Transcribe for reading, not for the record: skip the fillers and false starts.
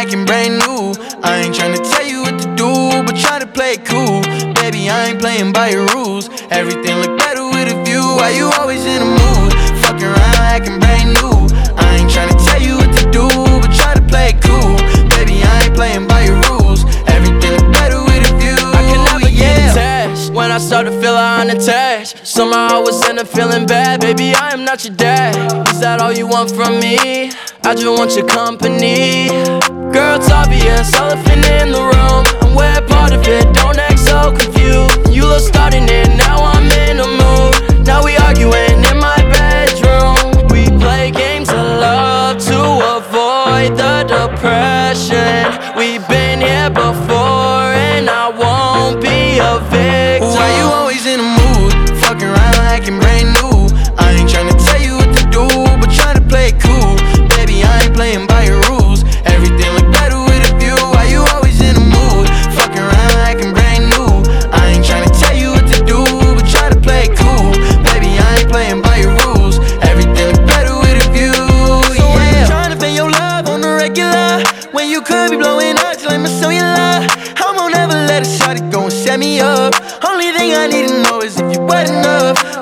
acting brand new. I ain't tryna tell you what to do, but try to play it cool. Baby, I ain't playing by your rules. Everything look better with a view. Why you always in the mood? Fucking around acting brand new. I ain't tryna tell you what to do, but try to play it cool. Baby, I ain't playing by your rules. Everything look better with a view. I can never get attached. When I start to feel unattached, somehow I was end up feeling bad. Baby, I am not your dad. Is that all you want from me? I just want your company. Girl, it's obvious, elephant in the room, and we're part of it, don't act so confused. You love starting it, now I'm in a mood. Now we arguing in my bedroom. We play games of love to avoid the depression. We've been here before and I won't be a victim. Why you always in the mood? Fucking around acting brand new. I ain't tryna tell you what to do, but try to play it cool. Baby, I ain't playing by your rules. Everything look better with a view. Why you always in the mood? Fucking around acting brand new. I ain't tryna tell you what to do, but try to play it cool. Baby, I ain't playing by your rules. Everything look better with a view. So when you tryna pay your love on the regular, when you could be blowing up like my cellular, I won't ever let a shawty go and set me up. Only thing I need to know is if you wet enough.